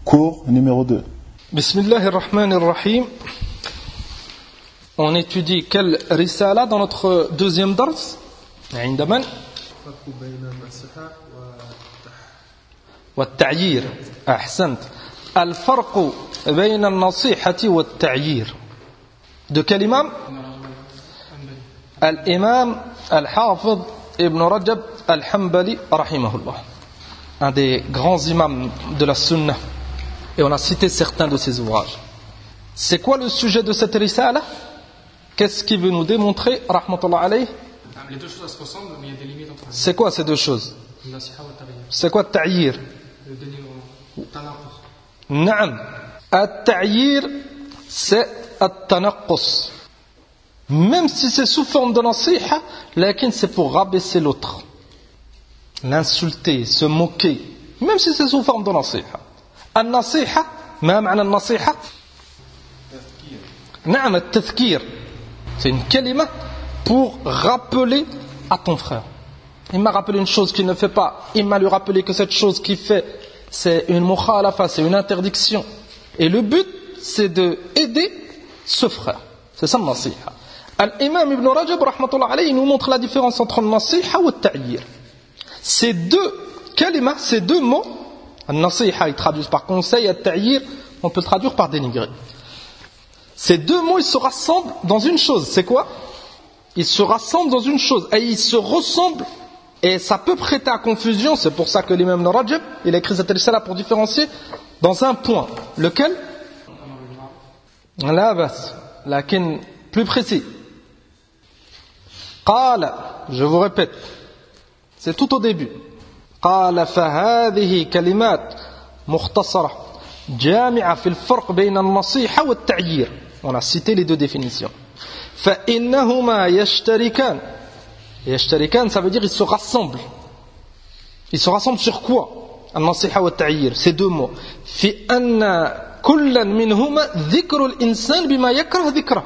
Cours numéro 2. Bismillahirrahmanirrahim. On étudie quelle risala dans notre deuxième dars? عندما والتعيير. أحسنت. الفرق بين النصيحة والتعيير. De quel imam? Al-Imam Al-Hafidh Ibn Rajab Al-Hanbali rahimahullah, un des grands imams de la Sunna, et on a cité certains de ses ouvrages. C'est quoi le sujet de cette risala? Qu'est-ce qu'il veut nous démontrer, rahmatullah alayh? Les deux choses se ressemblent, mais il y a des limites entre elles. C'est quoi ces deux choses? C'est quoi ta'yir? Le dénigrement. Naam. At-ta'yir, c'est at-tanaqqus. Même si c'est sous forme de nasiha, lakin c'est pour rabaisser l'autre, l'insulter, se moquer, même si c'est sous forme de nasiha. An-nasiha, ma ma'na an-nasiha? Naam, at-tadhkir. C'est une kalima pour rappeler à ton frère. Il m'a rappelé une chose qu'il ne fait pas. Il m'a lui rappelé que cette chose qu'il fait, c'est une mukhalafa, c'est une interdiction. Et le but, c'est de aider ce frère. C'est ça le nasiha. Al-Imam Ibn Rajab, rahmatullah alayhi, nous montre la différence entre le nasiha et le ta'yir. Ces deux kalimas, ces deux mots, le nasiha, ils traduisent par conseil, et le ta'yir, on peut le traduire par dénigrer. Ces deux mots, ils se rassemblent dans une chose. C'est quoi? Ils se rassemblent dans une chose. Et ils se ressemblent. Et ça peut prêter à confusion. C'est pour ça que l'imam Ibn Rajab, il a écrit cette risala pour différencier dans un point. Lequel? La bas. Lakin, plus précis. Qala, je vous répète. C'est tout au début. Qala fahadihi kalimat mukhtasara jami'a fil farq bayna an-nasiha wa at-ta'yir. On a cité les deux définitions. فإنهما يشتركان. يشتركان, ça veut dire ils se rassemblent. Ils se rassemblent sur quoi? النصيحة والتعيير, ces deux mots. في أن كلا منهما ذكر الإنسان بما يكره ذكره.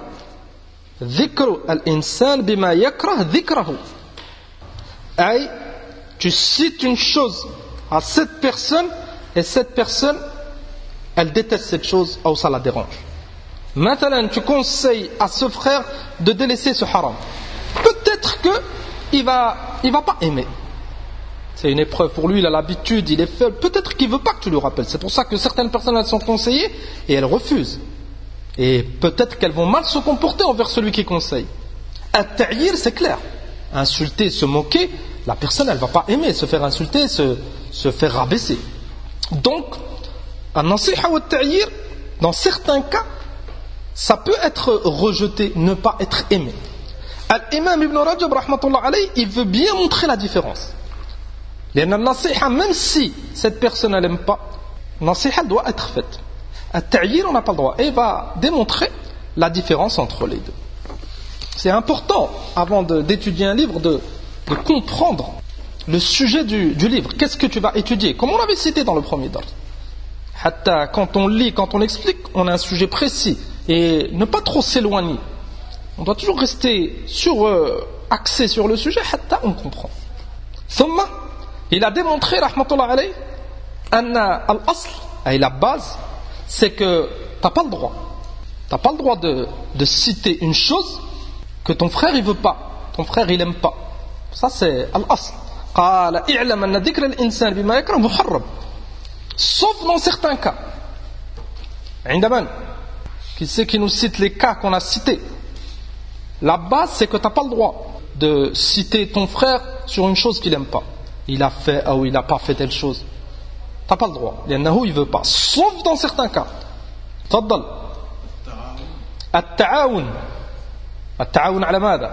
ذكر الإنسان بما يكره ذكره. أي, tu cites une chose à cette personne et cette personne, elle déteste cette chose ou ça la dérange. Maintenant, tu conseilles à ce frère de délaisser ce haram. Peut-être qu'il va pas aimer. C'est une épreuve pour lui, il a l'habitude, il est faible. Peut-être qu'il veut pas que tu lui rappelles. C'est pour ça que certaines personnes elles sont conseillées et elles refusent. Et peut-être qu'elles vont mal se comporter envers celui qui conseille. At-ta'yir, c'est clair. Insulter, se moquer, la personne elle va pas aimer se faire insulter, se faire rabaisser. Donc, an-nasiha wa at-ta'yir, dans certains cas, ça peut être rejeté, ne pas être aimé. Al-Imam Ibn Rajab, rahmatullah alayhi, il veut bien montrer la différence. Nasiha, même si cette personne elle n'aime pas, nasiha doit être faite. Al-ta'yir, on n'a pas le droit. Et il va démontrer la différence entre les deux. C'est important, avant d'étudier un livre, de comprendre le sujet du livre. Qu'est-ce que tu vas étudier? Comme on avait cité dans le premier dars. Hatta, quand on lit, quand on explique, on a un sujet précis. Et ne pas trop s'éloigner. On doit toujours rester axé sur le sujet, hatta on comprend. Thumma, il a démontré, rahmatullah alayhi, anna al-asl, et la base, c'est que t'as pas le droit. T'as pas le droit de citer une chose que ton frère il veut pas, ton frère il aime pas. Ça c'est al-asl. Qala i'lam anna dhikra al-insan bima yakrah muharram. Sauf dans certains cas. عندما qui c'est qui nous cite les cas qu'on a cités? La base, c'est que tu n'as pas le droit de citer ton frère sur une chose qu'il n'aime pas. Il a fait ou il n'a pas fait telle chose. Tu n'as pas le droit. Il ne veut pas. Sauf dans certains cas. تفضل. التعاون. التعاون على ماذا؟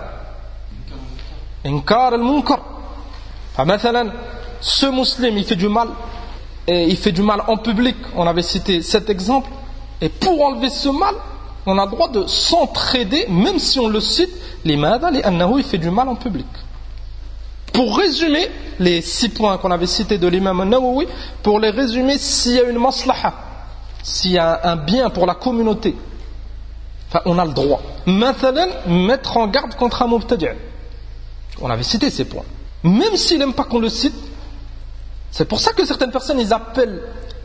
إنكار المنكر. فمثلا, ce musulman, il fait du mal. Et il fait du mal en public. On avait cité cet exemple. Et pour enlever ce mal, on a le droit de s'entraider, même si on le cite, l'imada, il fait du mal en public. Pour résumer les 6 points qu'on avait cités de l'imam an-Nawawi, pour les résumer, s'il y a une maslaha, s'il y a un bien pour la communauté, enfin, on a le droit. Mathalan, mettre en garde contre un mubtadi'. On avait cité ces points. Même s'il n'aime pas qu'on le cite, c'est pour ça que certaines personnes, ils appellent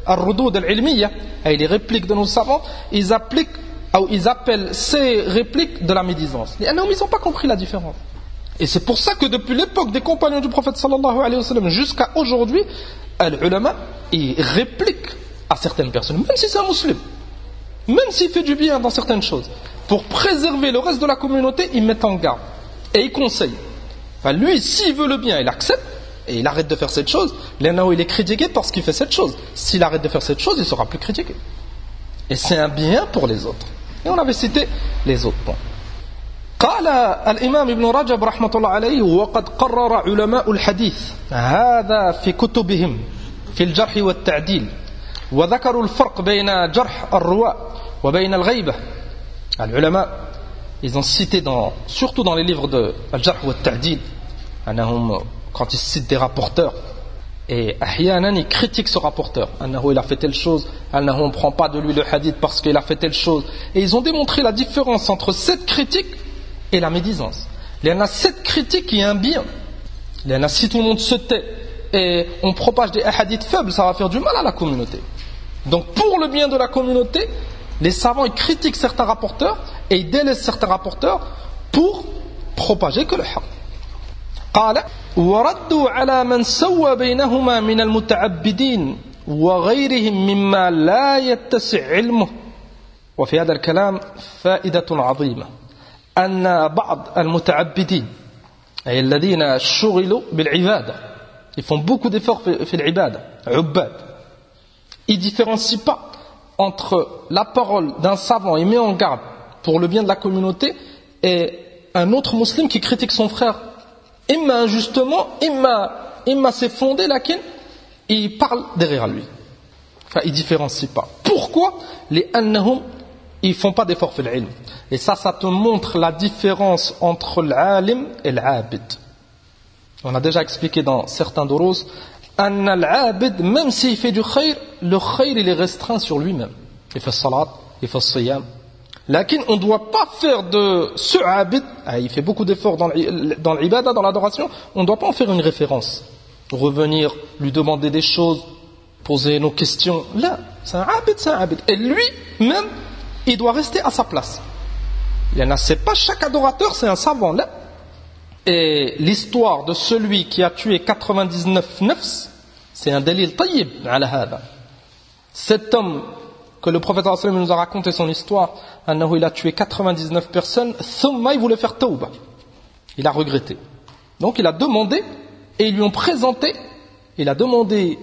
al-rudud al-ilmiya, et les répliques de nos savants, ils appellent ces répliques de la médisance. Ils n'ont pas compris la différence. Et c'est pour ça que depuis l'époque des compagnons du prophète sallallahu alayhi wa sallam jusqu'à aujourd'hui, l'ulama, ils répliquent à certaines personnes, même si c'est un musulman, même s'il fait du bien dans certaines choses. Pour préserver le reste de la communauté, ils mettent en garde et ils conseillent. Enfin, lui, s'il veut le bien, il accepte et il arrête de faire cette chose. L'un il est critiqué parce qu'il fait cette chose. S'il arrête de faire cette chose, il ne sera plus critiqué. Et c'est un bien pour les autres. Et on avait cité les autres points. قال الإمام ابن رجب رحمة الله عليه وقد قرر علماء الحديث هذا في كتبهم في الجرح والتعديل وذكروا الفرق بين جرح الرواة وبين الغيبة. العلماء ils ont cité surtout dans les livres de الجرح والتعديل quand ils citent des rapporteurs et أحيانا ils critiquent ce rapporteur il a fait telle chose, on ne prend pas de lui le hadith parce qu'il a fait telle chose, et ils ont démontré la différence entre cette critique et la médisance. Il y en a cette critique qui est un bien. Il y en a si tout le monde se tait et on propage des hadiths faibles, ça va faire du mal à la communauté. Donc pour le bien de la communauté, les savants ils critiquent certains rapporteurs et ils délaissent certains rapporteurs pour propager que le haqq. قال وردوا على من سوى بينهما من المتعبدين وغيرهم مما لا يتسع علمه. وفي هذا الكلام فائدة عظيمة أن بعض المتعبدين أي الذين شغلوا بالعبادة, ils font beaucoup d'efforts في العبادة, عباد, ils ne différencient pas entre la parole d'un savant, il met en garde pour le bien de la communauté, et un autre musulman qui critique son frère, imma injustement, imma c'est fondé, laquelle il parle derrière lui. Enfin, il ne différencie pas. Pourquoi? Les annahum, ils ne font pas d'efforts fil ilm. Et ça te montre la différence entre l'alim et l'abid. On a déjà expliqué dans certains durus, anna l'abid, même s'il fait du khayr, le khayr il est restreint sur lui-même. Il fait salat, il fait siyam. Lakin on ne doit pas faire de ce abid, il fait beaucoup d'efforts dans l'ibada, dans l'adoration, on ne doit pas en faire une référence. Revenir, lui demander des choses, poser nos questions. Là, c'est un abid. Et lui-même, il doit rester à sa place. C'est pas chaque adorateur, c'est un savant là. Et l'histoire de celui qui a tué 99 nafs, c'est un dalil tayyib ala hada. Cet homme que le prophète nous a raconté son histoire, il a tué 99 personnes, thumma il voulait faire tawba. Il a regretté. Donc il a demandé, et ils lui ont présenté, il a demandé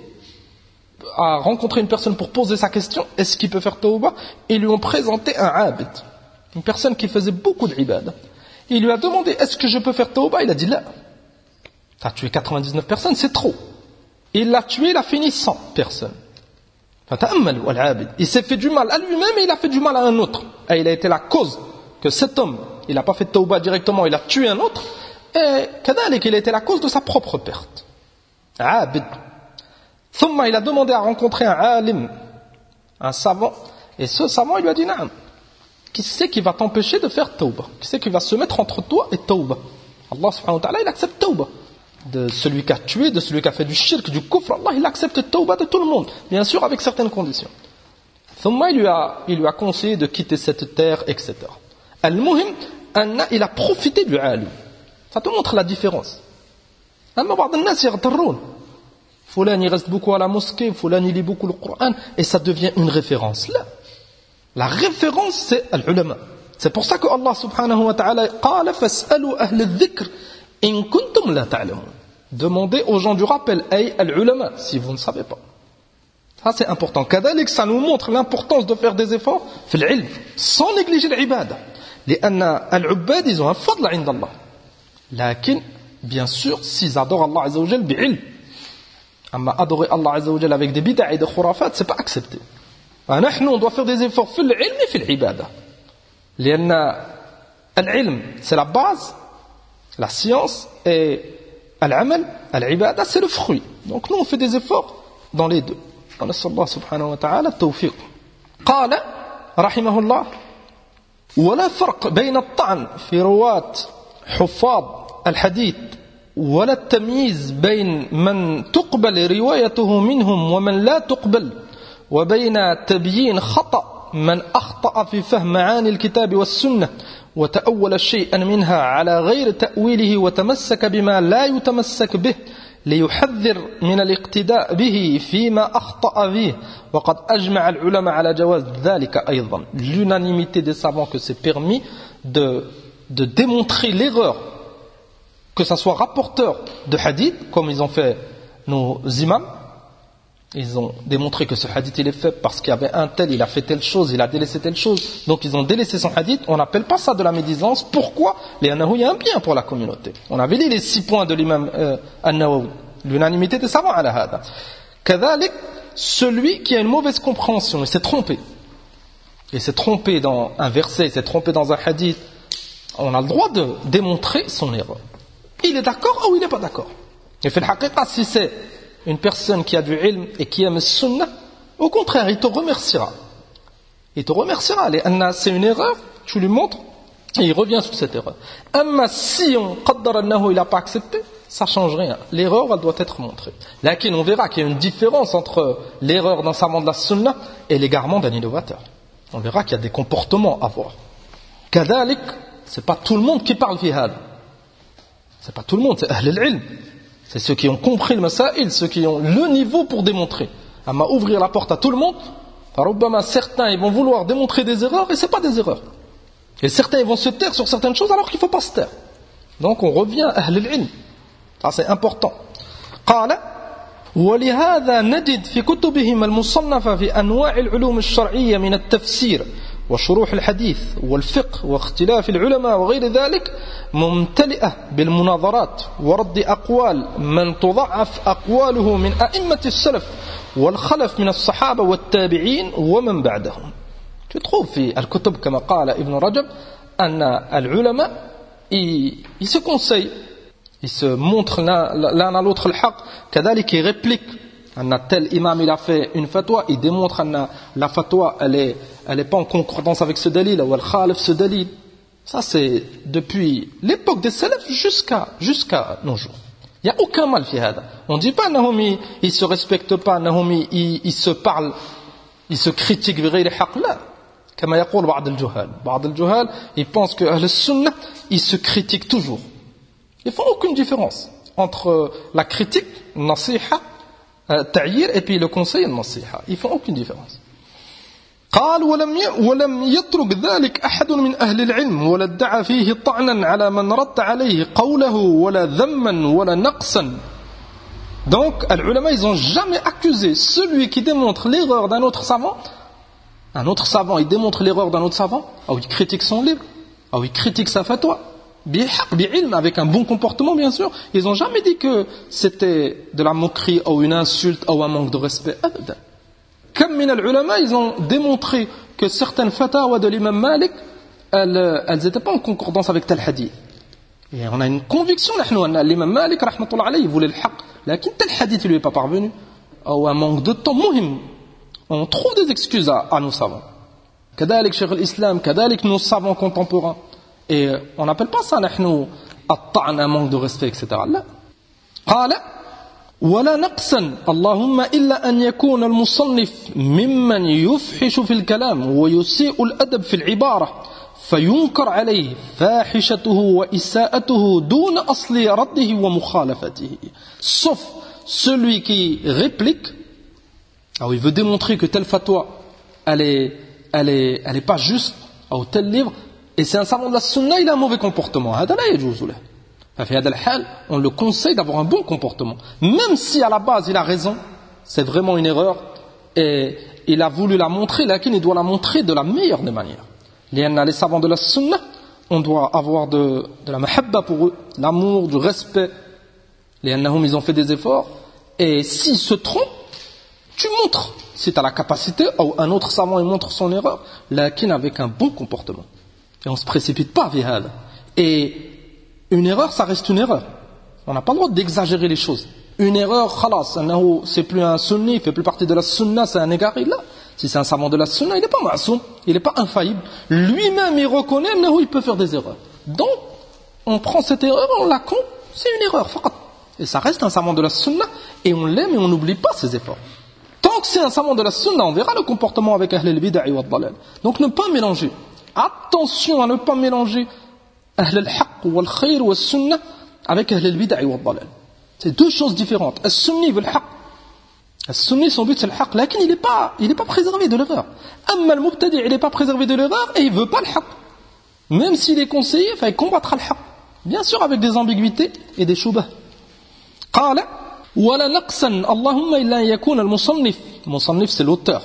à rencontrer une personne pour poser sa question, est-ce qu'il peut faire tawba? Et ils lui ont présenté un abid, une personne qui faisait beaucoup d'ibad. Il lui a demandé, est-ce que je peux faire tawba? Il a dit, là. Tu as tué 99 personnes, c'est trop. Il l'a tué, il a fini 100 personnes. Il s'est fait du mal à lui-même et il a fait du mal à un autre. Et il a été la cause que cet homme, il n'a pas fait tawba directement, il a tué un autre, et qu'il a été la cause de sa propre perte. Abid. Thumma, il a demandé à rencontrer un alim, un savant, et ce savant, il lui a dit, naam, qui c'est qui va t'empêcher de faire tawba? Qui c'est qui va se mettre entre toi et tawba? Allah subhanahu wa ta'ala, il accepte tawba. De celui qui a tué, de celui qui a fait du shirk, du kufr, Allah, il accepte tawba de tout le monde. Bien sûr, avec certaines conditions. Thumma, il lui a conseillé de quitter cette terre, etc. Al-Muhim, il a profité du alim. Ça te montre la différence. Foulan, il reste beaucoup à la mosquée, Foulan, il lit beaucoup le Coran, et ça devient une référence. Là, la référence, c'est al-ulama. C'est pour ça que Allah subhanahu wa ta'ala qala fas'alu ahla adh-dhikr in kuntum la ta'lamun. Demandez aux gens du rappel, ay al-ulama, si vous ne savez pas. Ça c'est important. Kadalik, ça nous montre l'importance de faire des efforts fil ilm, sans négliger l'ibada. Lianna al-ubbad, ils ont un fadl 'inda Allah. Lakin, bien sûr, s'ils adorent Allah azza wa jal bi'ilm. Amma adorer Allah azza wa jal avec des bid'a et des khurafat, c'est pas accepté. Nous, on doit faire des efforts fil ilm et fil ibada. Lianna al-ilm, c'est la base, la science, et al-amal, al-ibada, c'est le fruit. Donc nous, on fait des efforts dans les deux. ونسأل الله سبحانه وتعالى التوفيق. قال رحمه الله ولا فرق بين الطعن في رواة حفاظ الحديث ولا التمييز بين من تقبل روايته منهم ومن لا تقبل وبين تبيين خطأ من أخطأ في فهم معاني الكتاب والسنة وتأول شيئا منها على غير تأويله وتمسك بما لا يتمسك به ليحذر من الاقتداء به فيما أخطأ فيه وقد أجمع العلماء على جواز ذلك أيضا. L'unanimité des savants que c'est permis de démontrer l'erreur, que ça soit rapporteur de hadith comme ils ont fait nos imams. Ils ont démontré que ce hadith il est faible parce qu'il y avait un tel, il a fait telle chose, il a délaissé telle chose, donc ils ont délaissé son hadith. On n'appelle pas ça de la médisance. Pourquoi? Il y a un bien pour la communauté. On avait dit les 6 points de l'imam An-Nawawi, l'unanimité des savants à la hada. Kadhalik, celui qui a une mauvaise compréhension, il s'est trompé dans un verset, il s'est trompé dans un hadith, on a le droit de démontrer son erreur. Il est d'accord ou il n'est pas d'accord. Et fait le haqiqa, si c'est une personne qui a du ilm et qui aime le sunnah, au contraire, il te remerciera. C'est une erreur, tu lui montres, et il revient sur cette erreur. Amma si on qaddar annahu il n'a pas accepté, ça ne change rien. L'erreur, elle doit être montrée. Là, on verra qu'il y a une différence entre l'erreur d'un savant de la sunnah et l'égarement d'un innovateur. On verra qu'il y a des comportements à voir. Kadhalik, c'est pas tout le monde qui parle fi hada. C'est pas tout le monde, c'est ahl al-ilm. C'est ceux qui ont compris le masail, ceux qui ont le niveau pour démontrer. Amma ouvrir la porte à tout le monde, certains ils vont vouloir démontrer des erreurs et ce n'est pas des erreurs. Et certains ils vont se taire sur certaines choses alors qu'il ne faut pas se taire. Donc on revient à ahl al-ilm. Ça c'est important. قال ولهذا نجد في كتبهم المصنفة في أنواع العلوم الشرعية من التفسير وشروح الحديث والفقه واختلاف العلماء وغير ذلك ممتلئة بالمناظرات ورد أقوال من تضعف أقواله من أئمة السلف والخلف من الصحابة والتابعين ومن بعدهم. Tu trouves في الكتب كما قال ابن رجب أن العلماء ils se conseillent, ils se montrent l'un à l'autre le haq, كذلك ils répliquent. Tel imam il a fait une fatwa, il démontre que la fatwa elle est pas en concordance avec ce dalil ou al-khalif ce dalil. Ça c'est depuis l'époque des salafs jusqu'à nos jours. Il n'y a aucun mal fi hada. On ne dit pas qu'ils ils se respectent pas, ils se parlent, ils se critiquent بغير حق. لا. كما يقول بعض الجهال ils pensent que ahl sunnah ils se critiquent toujours. Ils font aucune différence entre la critique, nasiha, ta'yir et puis le conseil النصيحة. Ils font aucune différence. قال ولم يترك ذلك أحد من أهل العلم ولا ادعى فيه طعنا على من رد عليه قوله ولا ذما ولا نقصا. Donc les ulama ils n'ont jamais accusé celui qui démontre l'erreur d'un autre savant. Un autre savant il démontre l'erreur d'un autre savant, ou il critique son livre, ou il critique sa fatwa avec un bon comportement bien sûr. Ils n'ont jamais dit que c'était de la moquerie ou une insulte ou un manque de respect. Comme min al-ulama, ils ont démontré que certaines fatwas de l'imam Malik, elles n'étaient pas en concordance avec tel hadith. Et on a une conviction, l'imam Malik, rahmatullah alayhi, il voulait le haq. Mais tel hadith ne lui est pas parvenu. Ou un manque de temps, muhim. On trouve des excuses à nos savants. Kadalik Cheikh al-Islam, kadalik nos savants contemporains. Et on n'appelle pas ça, un manque de respect, etc. Là. قال ولا نقصا اللهم إلا أن يكون المصنف ممن يفحش في الكلام ويسيء الأدب في العبارة فينكر عليه فاحشته وإساءته دون أصل رده ومخالفته. Sauf celui qui réplique, alors il veut démontrer que telle fatwa elle est pas juste, ou tel livre, et c'est un savant de la sunna, il a un mauvais comportement. هذا لا يجوز له. On le conseille d'avoir un bon comportement. Même si à la base il a raison, c'est vraiment une erreur, et il a voulu la montrer, là il doit la montrer de la meilleure des manières. Les savants de la sunna, on doit avoir de la mahabba pour eux, l'amour, du respect. Ils ont fait des efforts, et s'ils se trompent, tu montres. Si tu as la capacité, ou un autre savant il montre son erreur, là avec un bon comportement. Et on ne se précipite pas vers elle. Et une erreur, ça reste une erreur. On n'a pas le droit d'exagérer les choses. Une erreur, khalas, c'est plus un sunni, il fait plus partie de la sunna, c'est un égaré. Là, si c'est un savant de la sunna, il n'est pas ma'soum, il n'est pas infaillible. Lui-même, il reconnaît il peut faire des erreurs. Donc, on prend cette erreur, on la compte, c'est une erreur. Et ça reste un savant de la sunna, et on l'aime et on n'oublie pas ses efforts. Tant que c'est un savant de la sunna, on verra le comportement avec Ahl al-Bid'a wa al-Dalal. Donc ne pas mélanger. Attention à ne pas mélanger Ahl al-Haqq wa al-Khayr wa al-Sunna avec Ahl al-Bid'a wa al-Dalal. C'est deux choses différentes. Al-Sunni veut al-Haqq. Al-Sunni, son but c'est al-Haqq, mais il n'est pas préservé de l'erreur. Amma al-Mubtadi', il n'est pas préservé de l'erreur et il ne veut pas al-Haqq. Même s'il est conseillé, il combattra al-Haqq. Bien sûr avec des ambiguïtés et des shubhah. قال ولا نقصا اللهم إلا يكون المصنف c'est l'auteur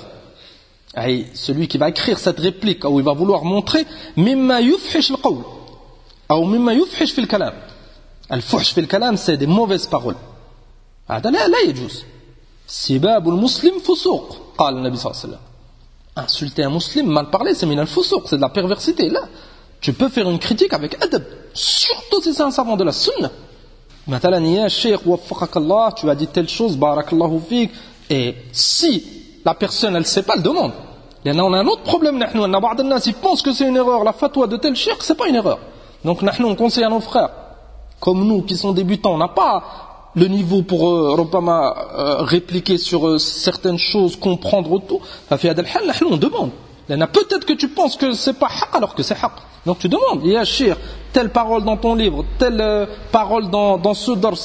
celui qui va écrire cette réplique où il va vouloir montrer مما يفحش القول أو مما يفحش في الكلام الفحش في الكلام c'est des mauvaises paroles هذا لا يجوز سباب المسلم فسوق قال النبي صلى الله عليه وسلم insulter un musulman mal parler c'est من الفسوق c'est de la perversité là tu peux faire une critique avec adab surtout si c'est un savant de la sunna. Maintenant, ya Cheikh, waffaqakallah, tu as dit telle chose, barakallahu fik, et si la personne, elle ne sait pas, elle demande. Il y en a un autre problème, ils pensent que c'est une erreur, la fatwa de tel cheikh, c'est pas une erreur. Donc, on conseille à nos frères, comme nous qui sont débutants, on n'a pas le niveau pour répliquer sur certaines choses, comprendre tout. On demande. Il y en a peut-être que tu penses que c'est pas haq alors que c'est haq. Donc tu demandes, ya Cheikh, telle parole dans ton livre, telle parole dans ce dars,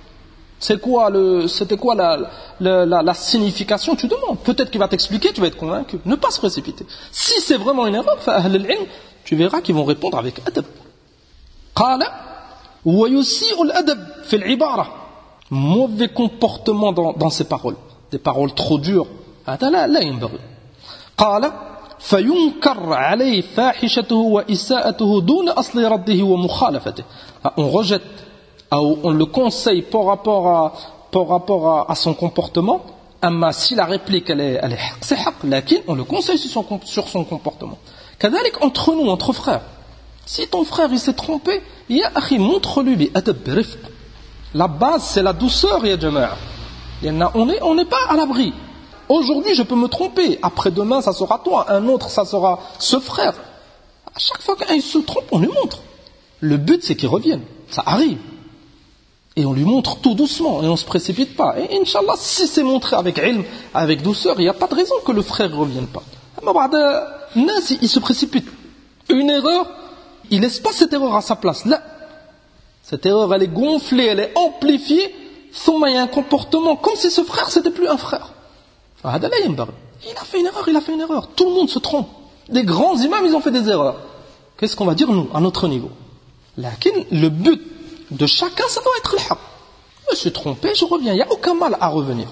c'était quoi la signification, tu demandes. Peut-être qu'il va t'expliquer, tu vas être convaincu. Ne pas se précipiter. Si c'est vraiment une erreur, tu verras qu'ils vont répondre avec adab. قال ويسيء الأدب في العبارة. Mauvais comportement dans ces paroles. Des paroles trop dures. هذا لا ينبغي. قال فينكر عليه فاحشته وإساءته دون أصل رده ومخالفته. On rejette, on le conseille par rapport à son comportement. أما si la réplique elle est c'est haq, lakin on le conseille sur son comportement. كذلك entre nous, entre frères. Si ton frère il s'est trompé, ya akhi, montre-lui bi adab bi rifq. La base c'est la douceur, ya jama'a. On n'est pas à l'abri. Aujourd'hui, je peux me tromper. Après-demain, ça sera toi. Un autre, ça sera ce frère. À chaque fois qu'un se trompe, on lui montre. Le but, c'est qu'il revienne. Ça arrive. Et on lui montre tout doucement. Et on ne se précipite pas. Et Inch'Allah, si c'est montré avec ilm, avec douceur, il n'y a pas de raison que le frère ne revienne pas. Il se précipite. Une erreur, il ne laisse pas cette erreur à sa place. Là, cette erreur, elle est gonflée, elle est amplifiée. Il y a un comportement comme si ce frère, c'était plus un frère. Il a fait une erreur. Tout le monde se trompe. Les grands imams, ils ont fait des erreurs. Qu'est-ce qu'on va dire, nous, à notre niveau? Le but de chacun, ça doit être le haq. Je suis trompé, je reviens. Il n'y a aucun mal à revenir.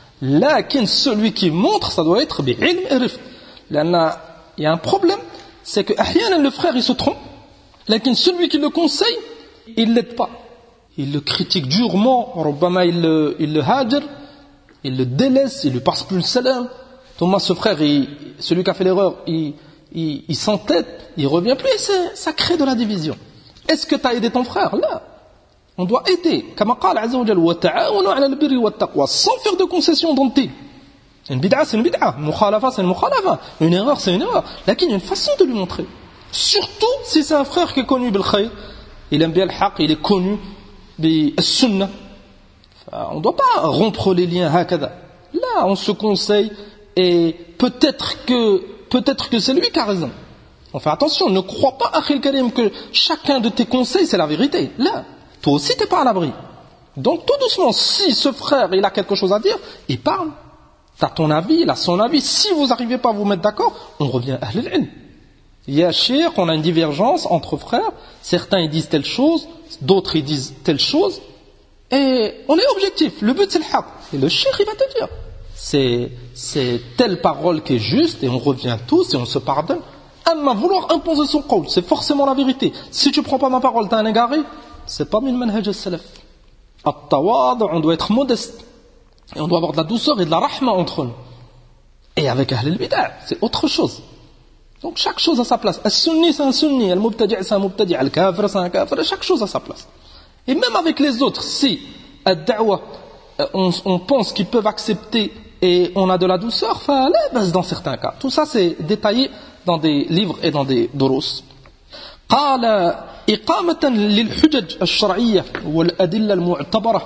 Celui qui montre, ça doit être bi'ilm et rifq. Il y a un problème, c'est que le frère, il se trompe. Celui qui le conseille, il ne l'aide pas. Il le critique durement. Il le hajar. Il le délaisse, il lui passe plus le salam. Thomas, ce frère, celui qui a fait l'erreur, il s'entête, il revient plus, et ça crée de la division. Est-ce que tu as aidé ton frère? Là, on doit aider. Comme قال عز وجل وتعاونوا على البر والتقوى, sans faire de concessions dentées. Une bid'a, c'est une bid'a. Une mukhalafa, c'est une mukhalafa. Une erreur, c'est une erreur. Là, il y a une façon de lui montrer. Surtout si c'est un frère qui est connu bil khayr, il aime bien le haq, il est connu bil sunnah. On ne doit pas rompre les liens hakada. Là, on se conseille et peut-être que c'est lui qui a raison. On fait attention, ne crois pas, Akhil Karim, que chacun de tes conseils c'est la vérité. Là, toi aussi tu n'es pas à l'abri. Donc tout doucement, si ce frère il a quelque chose à dire, il parle. Tu as ton avis, il a son avis. Si vous n'arrivez pas à vous mettre d'accord, on revient à Ahl al-Ilm. Il y a cher qu'on a une divergence entre frères. Certains ils disent telle chose, d'autres ils disent telle chose. Et on est objectif, le but c'est le haq. Et le cheikh il va te dire c'est telle parole qui est juste, et on revient tous et on se pardonne. Amma vouloir imposer son qawl, c'est forcément la vérité. Si tu prends pas ma parole, t'es un égaré, c'est pas min manhaj al-salaf. At-tawad, on doit être modeste. Et on doit avoir de la douceur et de la rahma entre nous. Et avec Ahl al-Bid'a, c'est autre chose. Donc chaque chose à sa place. Al-Sunni c'est un Sunni, Al-Mubtadi' c'est un Mubtadi', Al-Kafir c'est un Kafir, chaque chose à sa place. Et même avec les autres, si ad-da'wa, on pense qu'ils peuvent accepter et on a de la douceur, dans certains cas. Tout ça c'est détaillé dans des livres et dans des durus. قال إقامة للحجج الشرعية والأدلة المعتبرة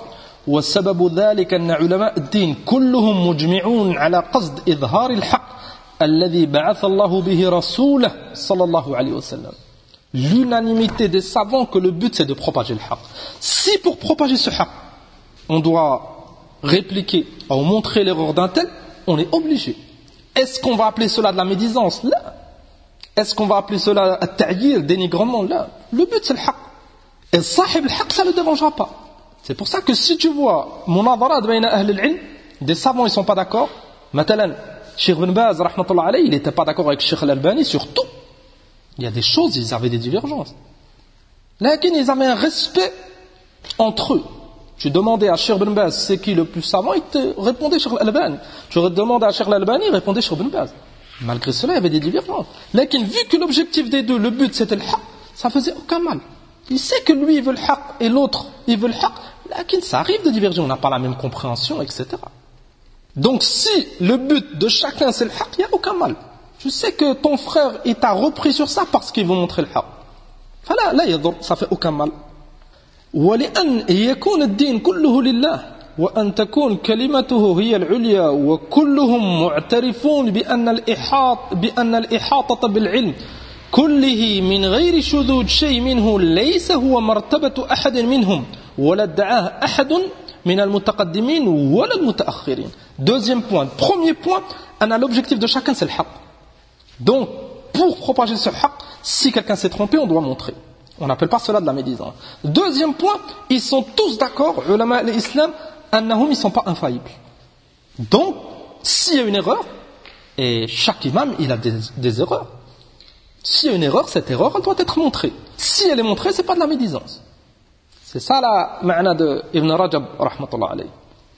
وسبب ذلك أن علماء الدين كلهم مجمعون على قصد إظهار الحق الذي بعث الله به رسوله صلى الله عليه وسلم. L'unanimité des savants que le but c'est de propager le haqq. Si pour propager ce haqq, on doit répliquer ou montrer l'erreur d'un tel, on est obligé. Est-ce qu'on va appeler cela de la médisance? Là. Est-ce qu'on va appeler cela at-ta'yir, dénigrement? Là. Le but c'est le haqq. Et sahib le haqq, ça ne le dérangera pas. C'est pour ça que si tu vois munadarat bayna ahl al-ilm, des savants ils sont pas d'accord. Matalan, Cheikh Ibn Baz rahmatullah alayhi, il n'était pas d'accord avec Cheikh Al-Albani sur tout. Il y a des choses, ils avaient des divergences. Là, ils avaient un respect entre eux. Tu demandais à Cheikh Ibn Baz c'est qui le plus savant, il te répondait Cheikh Al-Albani. Tu demandais à Cheikh Al-Albani, il répondait Cheikh Ibn Baz. Malgré cela, il y avait des divergences. Là, vu que l'objectif des deux, le but c'était le haqq, ça faisait aucun mal. Il sait que lui il veut le haqq et l'autre il veut le haqq. Là, ça arrive de diverger, on n'a pas la même compréhension, etc. Donc si le but de chacun c'est le haqq, il n'y a aucun mal. Je sais que ton frère il t'a repris sur ça parce qu'il veut montrer le haqq. Là, ça fait aucun mal. ولأن يكون الدين كله لله وأن تكون كلمته هي العليا وكلهم معترفون بأن الإحاطة بالعلم كله من غير شذوذ شيء منه ليس هو مرتبة أحد منهم ولا ادعاه أحد من المتقدمين ولا المتأخرين. Deuxième point. Premier point, l'objectif de chacun c'est le haqq. Donc, pour propager ce haqq, si quelqu'un s'est trompé, on doit montrer. On n'appelle pas cela de la médisance. Deuxième point, ils sont tous d'accord, ulama l'islam, annahum, ils ne sont pas infaillibles. Donc, s'il y a une erreur, et chaque imam, il a des erreurs. S'il y a une erreur, cette erreur, elle doit être montrée. Si elle est montrée, ce n'est pas de la médisance. C'est ça la ma'na de Ibn Rajab, rahmatullah alayhi.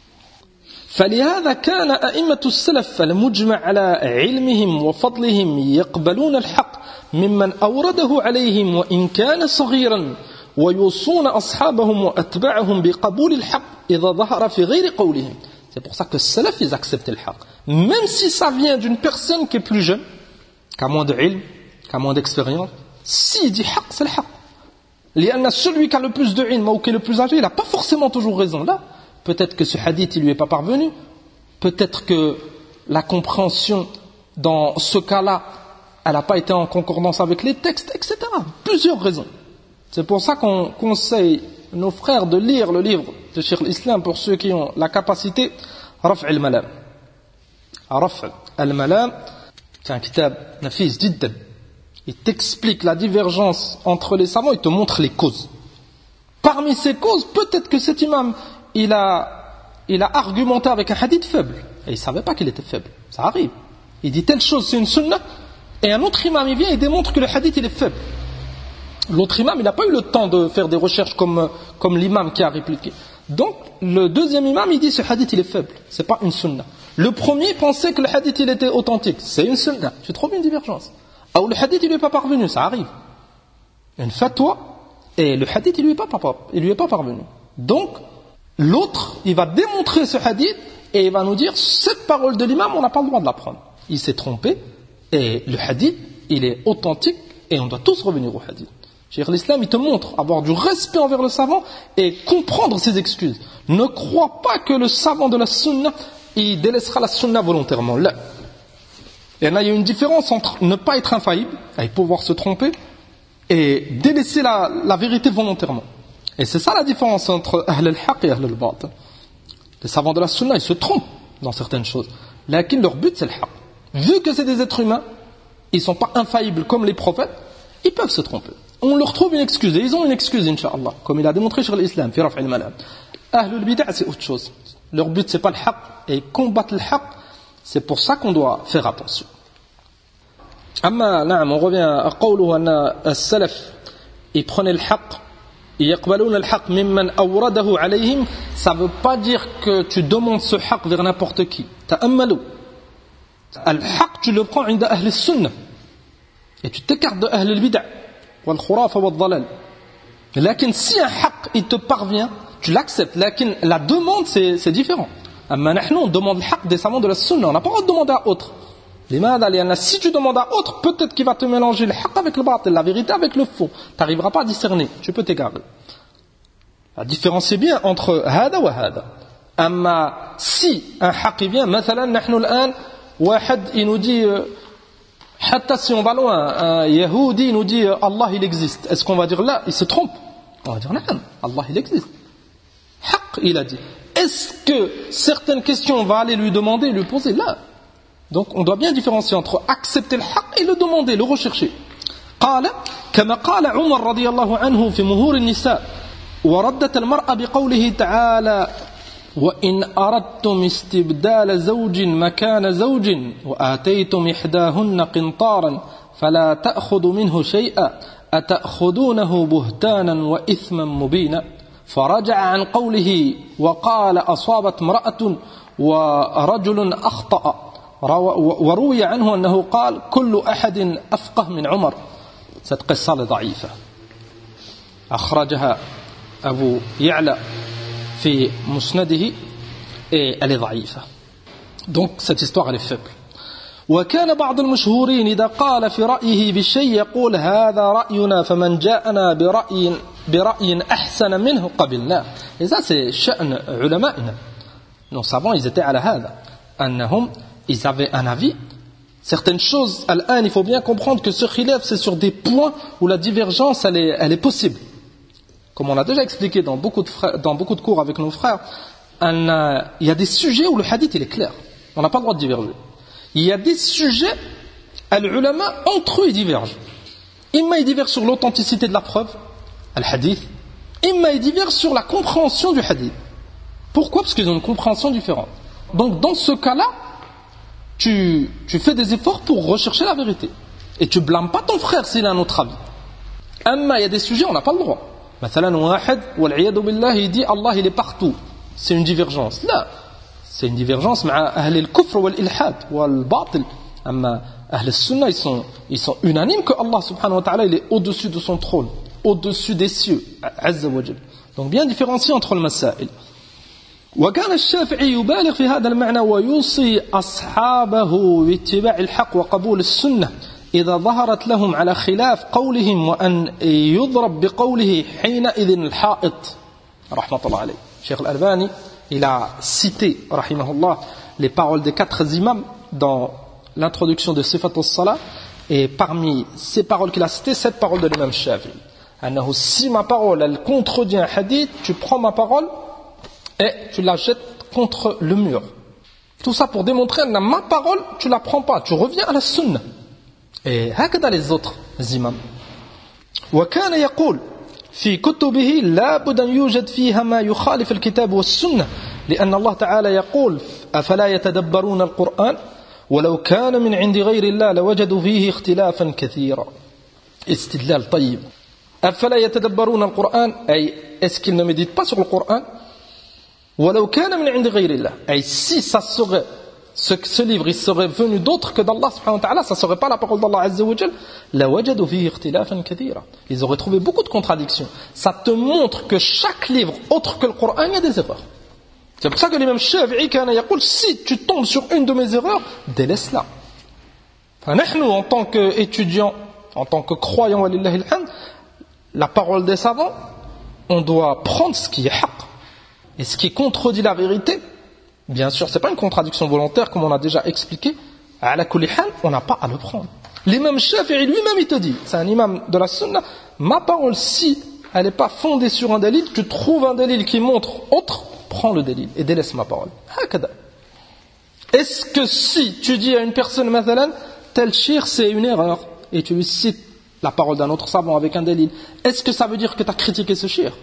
فلهذا كان أئمة السلف المجمع على علمهم وفضلهم يقبلون الحق ممن أورده عليهم وإن كان صغيرا ويوصون أصحابهم وأتباعهم بقبول الحق إذا ظهر في غير قولهم. C'est pour ça que les salaf ils acceptent le haqq. Même si ça vient d'une personne qui est plus jeune, qui a moins de ilm, qui a moins d'expérience, s'il dit haqq, c'est le haqq. لأن celui qui a le plus de ilm ou qui est le plus âgé, il n'a pas forcément toujours raison. Là, peut-être que ce hadith il lui est pas parvenu, peut-être que la compréhension dans ce cas-là elle n'a pas été en concordance avec les textes, etc. Plusieurs raisons. C'est pour ça qu'on conseille nos frères de lire le livre de Cheikh l'Islam pour ceux qui ont la capacité. Raf' al-Malam. Raf' al-Malam, c'est un kitab nafis jiddan. Il t'explique la divergence entre les savants, il te montre les causes. Parmi ces causes, peut-être que cet imam il a argumenté avec un hadith faible. Et il ne savait pas qu'il était faible. Ça arrive. Il dit telle chose, c'est une sunnah. Et un autre imam, il vient et démontre que le hadith, il est faible. L'autre imam, il n'a pas eu le temps de faire des recherches comme l'imam qui a répliqué. Donc, le deuxième imam, il dit ce hadith, il est faible. C'est pas une sunnah. Le premier pensait que le hadith, il était authentique. C'est une sunnah. J'ai trouvé une divergence. Ou le hadith, il lui est pas parvenu. Ça arrive. Une fatwa, et le hadith, il lui est pas parvenu. Donc, l'autre, il va démontrer ce hadith et il va nous dire cette parole de l'imam, on n'a pas le droit de la prendre. Il s'est trompé et le hadith, il est authentique et on doit tous revenir au hadith. Cheikh l'Islam, il te montre avoir du respect envers le savant et comprendre ses excuses. Ne crois pas que le savant de la sunna, il délaissera la sunna volontairement. Là. Et là, il y a une différence entre ne pas être infaillible et pouvoir se tromper et délaisser la vérité volontairement. Et c'est ça la différence entre Ahl al-Haqq et Ahl al-Batil. Les savants de la Sunna, ils se trompent dans certaines choses. Lakin leur but, c'est le Haqq. Vu que c'est des êtres humains, ils ne sont pas infaillibles comme les prophètes, ils peuvent se tromper. On leur trouve une excuse, et ils ont une excuse, incha'Allah, comme il a démontré sur l'Islam, fi raf' al-malam. Ahl al-Bid'a, c'est autre chose. Leur but, c'est pas le Haqq, et combattre le Haqq, c'est pour ça qu'on doit faire attention. Amma, na'am, on revient à qawluhu anna as-salaf, ils prenaient le Haqq, يقبلون الحق ممن أورده عليهم, ça veut pas dire que tu demandes ce haqq vers n'importe qui. تأملوا. الحق tu le prends عند أهل السنة et tu t'écartes de أهل البدع والخرافة والضلال. لكن si un haqq il te parvient, tu l'acceptes. لكن la demande c'est différent. أما نحن on demande le haqq des savants de la sunna, on n'a pas le droit de demander à autre. لماذا؟ لأن si tu demandes à autre, peut-être qu'il va te mélanger le haqq avec le batil, la vérité avec le faux. Tu n'arriveras pas à discerner, tu peux t'égarer. Différenciez bien entre hada wa hada. Amma si un haqq vient, مثلا نحن الآن واحد il nous dit حتى si on va loin, un yahoudi nous dit Allah il existe. Est-ce qu'on va dire là, il se trompe? On va dire non, Allah il existe. Haqq il a dit. Est-ce que certaines questions on va aller lui demander, lui poser là? Donc on doit bien différencier entre accepter le haqq et le demander, le rechercher. قال كما قال عمر رضي الله عنه في مهور النساء وردت المرأة بقوله تعالى وإن أردتم استبدال زوج مكان زوج وآتيتم إحداهن قنطارا فلا تأخذوا منه شيئا أتأخذونه بهتانا وإثما مبينا فرجع عن قوله وقال أصابت امرأة ورجل أخطأ وروي عنه أنه قال كل أحد أفقه من عمر. Cette qissa est ضعيفة أخرجها أبو يعلى في مسنده et elle est ضعيفة. Donc cette histoire elle est faible. وكان بعض المشهورين إذا قال في رأيه بالشيء يقول هذا رأينا فمن جاءنا برأي أحسن منه قبلناه. Et ça c'est شأن علمائنا. Nos savants ils étaient على هذا أنهم ils avaient un avis. Certaines choses, il faut bien comprendre que ce khilaf, c'est sur des points où la divergence, elle est possible. Comme on a déjà expliqué dans beaucoup de cours avec nos frères, il y a des sujets où le hadith, il est clair. On n'a pas le droit de diverger. Il y a des sujets, les ulama, entre eux, ils divergent. Imma ils divergent sur l'authenticité de la preuve, le hadith. Imma ils divergent sur la compréhension du hadith. Pourquoi? Parce qu'ils ont une compréhension différente. Donc, dans ce cas-là, tu fais des efforts pour rechercher la vérité. Et tu blâmes pas ton frère s'il a un autre avis. Amma, il y a des sujets, on n'a pas le droit. Mathalan, wahid, wal'iyadu billah, il dit Allah, il est partout. C'est une divergence. Là, c'est une divergence مع أهل الكفر والإلحاد والباطل. Amma, أهل السنة, ils sont unanimes que Allah subhanahu wa ta'ala, il est au-dessus de son trône, au-dessus des cieux, azza wa jal. Donc bien différencier entre le masail. وكان الشافعي يبالغ في هذا المعنى ويوصي أصحابه باتباع الحق وقبول السنة إذا ظهرت لهم على خلاف قولهم وأن يضرب بقوله حينئذ الحائط رحمة الله عليه. Cheikh Al-Albani, il a cité رحمه الله les paroles des 4 imams dans l'introduction de Sifat al-Salah, et parmi ces paroles qu'il a citées, 7 paroles de l'imam Shafi'i. أنه si ma parole elle contredit un hadith, tu prends ma parole et tu la jettes contre le mur. Tout ça pour démontrer que ma parole, tu la prends pas, tu reviens à la sunna. Et هكذا les autres imams. وكان يقول في كتبه لا بد أن يوجد فيها ما يخالف الكتاب والسنة لأن الله تعالى يقول أفلا يتدبرون القرآن ولو كان من عند غير الله لوجدوا فيه اختلافا كثيرا. استدلال طيب. أفلا يتدبرون القرآن أي est-ce qu'ils ne méditent pas sur le Coran? ولو كان من عند غير الله أي si ça serait ce livre il serait venu d'autre que d'Allah subhanahu wa ta'ala, ça serait pas la parole d'Allah azza wa jal, لوجدوا فيه اختلافا كثيرا. Ils auraient trouvé beaucoup de contradictions. Ça te montre que chaque livre autre que le Coran, il y a des erreurs. C'est pour ça que l'imam Shafi'i kana yaqul, si tu tombes sur une de mes erreurs, délaisse-la. Nous, en tant qu'étudiants, en tant que croyants, walillahi alhamd, la parole des savants, on doit prendre ce qui est haqq. Et ce qui contredit la vérité, bien sûr, ce n'est pas une contradiction volontaire, comme on a déjà expliqué. À la kulli hal, on n'a pas à le prendre. L'imam Shafi'i lui-même, il te dit, c'est un imam de la sunna, ma parole, si elle n'est pas fondée sur un dalil, tu trouves un dalil qui montre autre, prends le dalil et délaisse ma parole. Hakada. Est-ce que si tu dis à une personne, mathalan, tel shir, c'est une erreur, et tu lui cites la parole d'un autre savant avec un dalil, est-ce que ça veut dire que tu as critiqué ce shir?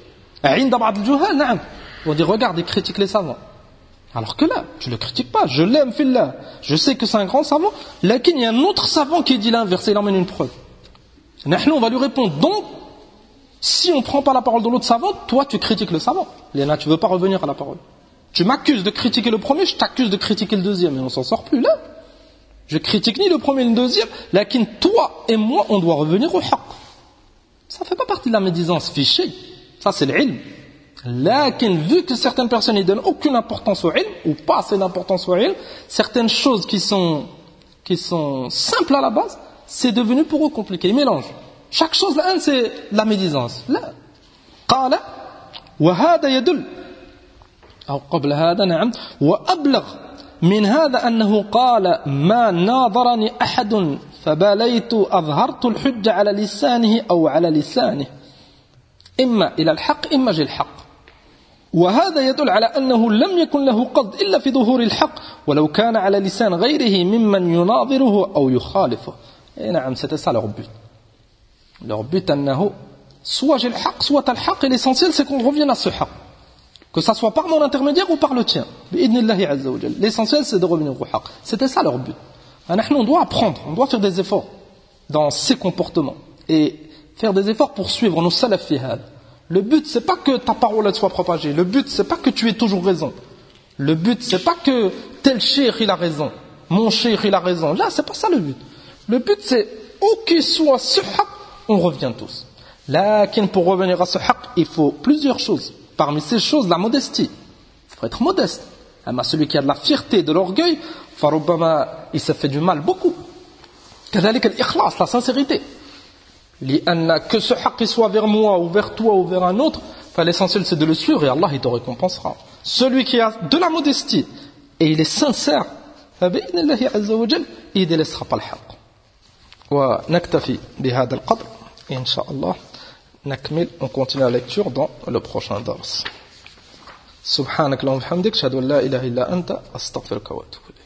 On dit regarde, il critique les savants. Alors que là, je ne le critique pas, je l'aime fillah. Je sais que c'est un grand savant, là il y a un autre savant qui dit l'inverse, il emmène une preuve. On va lui répondre, donc, si on ne prend pas la parole de l'autre savant, toi tu critiques le savant. Léna, tu ne veux pas revenir à la parole. Tu m'accuses de critiquer le premier, je t'accuse de critiquer le deuxième, et on s'en sort plus là. Je critique ni le premier ni le deuxième, là toi et moi, on doit revenir au haqq. Ça ne fait pas partie de la médisance fichée. Ça c'est l'ilm. Lakin, vu que certaines personnes ne donnent aucune importance au ilm, ou pas assez d'importance au ilm, certaines choses qui sont simples à la base, c'est devenu pour eux compliqué. Ils mélangent. Chaque chose là, c'est la médisance. Là. قال وهذا يدل أو قبل هذا نعم وأبلغ من هذا أنه قال ما ناظرني أحد فباليت أظهرت الحجة على لسانه أو على لسانه إما إلى الحق إما جل الحق وهذا يدل على أنه لم يكن له قصد إلا في ظهور الحق ولو كان على لسان غيره ممن يناظره أو يخالفه. Et نعم c'était ça leur but. Leur but أنه soit j'ai le haq, soit t'as le haq et l'essentiel c'est qu'on revienne à ce haq. Que ça soit par mon intermédiaire ou par le tien. Bi'idnillahi azza wa jal. L'essentiel c'est de revenir au haq. C'était ça leur but. On doit apprendre, on doit faire des efforts dans ces comportements et faire des efforts pour suivre nos salaf fi hada. Le but, c'est pas que ta parole soit propagée. Le but, c'est pas que tu aies toujours raison. Le but, c'est pas que tel cheikh il a raison. Mon cheikh il a raison. Là, c'est pas ça le but. Le but, c'est où qu'il soit ce haq, on revient tous. Là, pour revenir à ce haq, il faut plusieurs choses. Parmi ces choses, la modestie. Il faut être modeste. Mais celui qui a de la fierté, de l'orgueil, il se fait du mal beaucoup. كذلك الإخلاص, la sincérité. Que ce haqq soit vers moi ou vers toi ou vers un autre, l'essentiel c'est de le suivre et Allah il te récompensera. Celui qui a de la modestie et il est sincère, il délaissera pas le haqq. ونكتفي بهذا القدر إن شاء الله نكمل on continue la lecture dans le prochain dars. سبحانك اللهم وبحمدك أشهد أن لا إله إلا أنت أستغفرك وأتوب إليك.